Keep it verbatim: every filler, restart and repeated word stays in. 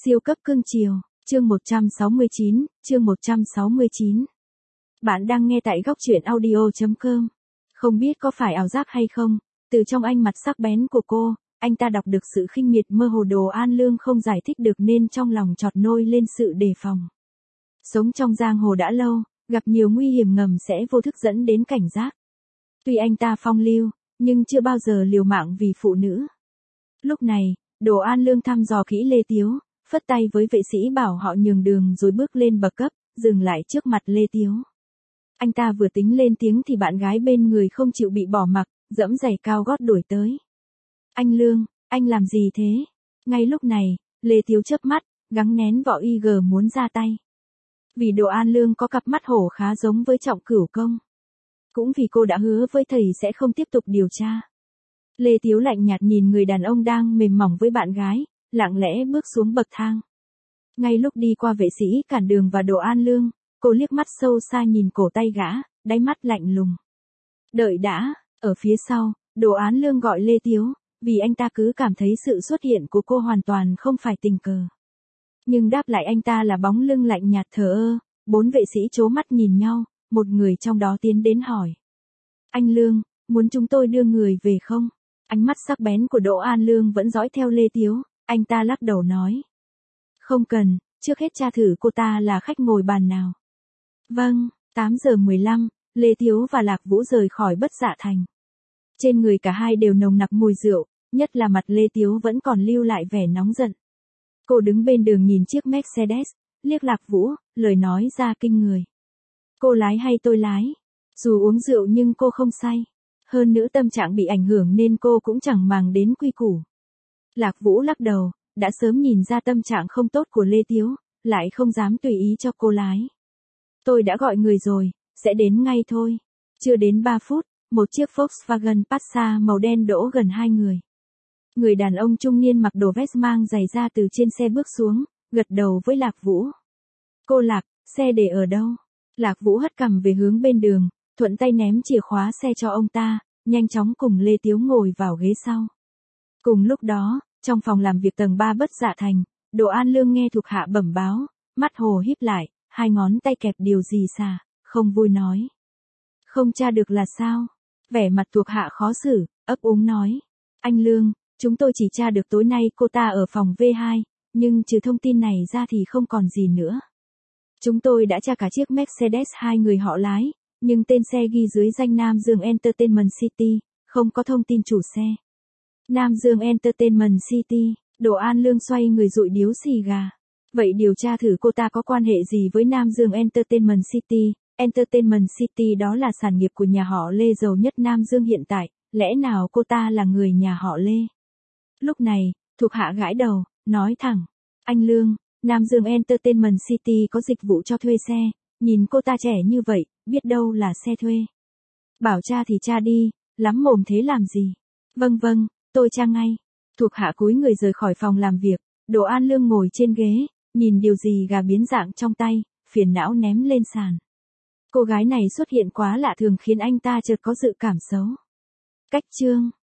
Siêu cấp cưng chiều, chương một trăm sáu mươi chín, chương một trăm sáu mươi chín. Bạn đang nghe tại góc truyện audio chấm com. Không biết có phải ảo giác hay không, từ trong ánh mặt sắc bén của cô, anh ta đọc được sự khinh miệt mơ hồ Đồ An Lương không giải thích được nên trong lòng chợt nôi lên sự đề phòng. Sống trong giang hồ đã lâu, gặp nhiều nguy hiểm ngầm sẽ vô thức dẫn đến cảnh giác. Tuy anh ta phong lưu, nhưng chưa bao giờ liều mạng vì phụ nữ. Lúc này, Đồ An Lương thăm dò kỹ Lê Tiếu, phất tay với vệ sĩ bảo họ nhường đường rồi bước lên bậc cấp, dừng lại trước mặt Lê Tiếu. Anh ta vừa tính lên tiếng thì bạn gái bên người không chịu bị bỏ mặc, dẫm giày cao gót đuổi tới. Anh Lương, anh làm gì thế? Ngay lúc này, Lê Tiếu chớp mắt, gắng nén vỏ y gờ muốn ra tay. Vì Đồ An Lương có cặp mắt hổ khá giống với Trọng Cửu Công. Cũng vì cô đã hứa với thầy sẽ không tiếp tục điều tra. Lê Tiếu lạnh nhạt nhìn người đàn ông đang mềm mỏng với bạn gái, lặng lẽ bước xuống bậc thang. Ngay lúc đi qua vệ sĩ cản đường và Đồ An Lương, cô liếc mắt sâu xa nhìn cổ tay gã, đáy mắt lạnh lùng. Đợi đã, ở phía sau, Đồ An Lương gọi Lê Tiếu, vì anh ta cứ cảm thấy sự xuất hiện của cô hoàn toàn không phải tình cờ. Nhưng đáp lại anh ta là bóng lưng lạnh nhạt thờ ơ, bốn vệ sĩ chố mắt nhìn nhau, một người trong đó tiến đến hỏi. Anh Lương, muốn chúng tôi đưa người về không? Ánh mắt sắc bén của Đỗ An Lương vẫn dõi theo Lê Tiếu, anh ta lắc đầu nói. Không cần, trước hết tra thử cô ta là khách ngồi bàn nào. Vâng, tám giờ mười lăm, Lê Tiếu và Lạc Vũ rời khỏi Bất Dạ Thành. Trên người cả hai đều nồng nặc mùi rượu, nhất là mặt Lê Tiếu vẫn còn lưu lại vẻ nóng giận. Cô đứng bên đường nhìn chiếc Mercedes, liếc Lạc Vũ, lời nói ra kinh người. Cô lái hay tôi lái? Dù uống rượu nhưng cô không say. Hơn nữa tâm trạng bị ảnh hưởng nên cô cũng chẳng màng đến quy củ. Lạc Vũ lắc đầu, đã sớm nhìn ra tâm trạng không tốt của Lê Tiếu, lại không dám tùy ý cho cô lái. Tôi đã gọi người rồi, sẽ đến ngay thôi. Chưa đến ba phút, một chiếc Volkswagen Passat màu đen đỗ gần hai người. Người đàn ông trung niên mặc đồ vest mang giày da từ trên xe bước xuống, gật đầu với Lạc Vũ. Cô Lạc, xe để ở đâu? Lạc Vũ hất cằm về hướng bên đường, thuận tay ném chìa khóa xe cho ông ta, nhanh chóng cùng Lê Tiếu ngồi vào ghế sau. Cùng lúc đó, trong phòng làm việc tầng ba Bất Dạ Thành, Đồ An Lương nghe thuộc hạ bẩm báo, mắt hồ híp lại, hai ngón tay kẹp điều gì xà, không vui nói. Không tra được là sao? Vẻ mặt thuộc hạ khó xử, ấp úng nói. Anh Lương, chúng tôi chỉ tra được tối nay cô ta ở phòng V hai, nhưng trừ thông tin này ra thì không còn gì nữa. Chúng tôi đã tra cả chiếc Mercedes hai người họ lái, nhưng tên xe ghi dưới danh Nam Dương Entertainment City, không có thông tin chủ xe. Nam Dương Entertainment City, Đồ An Lương xoay người dụi điếu xì gà. Vậy điều tra thử cô ta có quan hệ gì với Nam Dương Entertainment City? Entertainment City đó là sản nghiệp của nhà họ Lê giàu nhất Nam Dương hiện tại, lẽ nào cô ta là người nhà họ Lê? Lúc này, thuộc hạ gãi đầu, nói thẳng. Anh Lương, Nam Dương Entertainment City có dịch vụ cho thuê xe, nhìn cô ta trẻ như vậy, biết đâu là xe thuê. Bảo tra thì tra đi, lắm mồm thế làm gì? Vâng vâng, tôi tra ngay. Thuộc hạ cúi người rời khỏi phòng làm việc, Đồ An Lương ngồi trên ghế, nhìn điều gì gà biến dạng trong tay, phiền não ném lên sàn. Cô gái này xuất hiện quá lạ thường khiến anh ta chợt có dự cảm xấu. Cách chương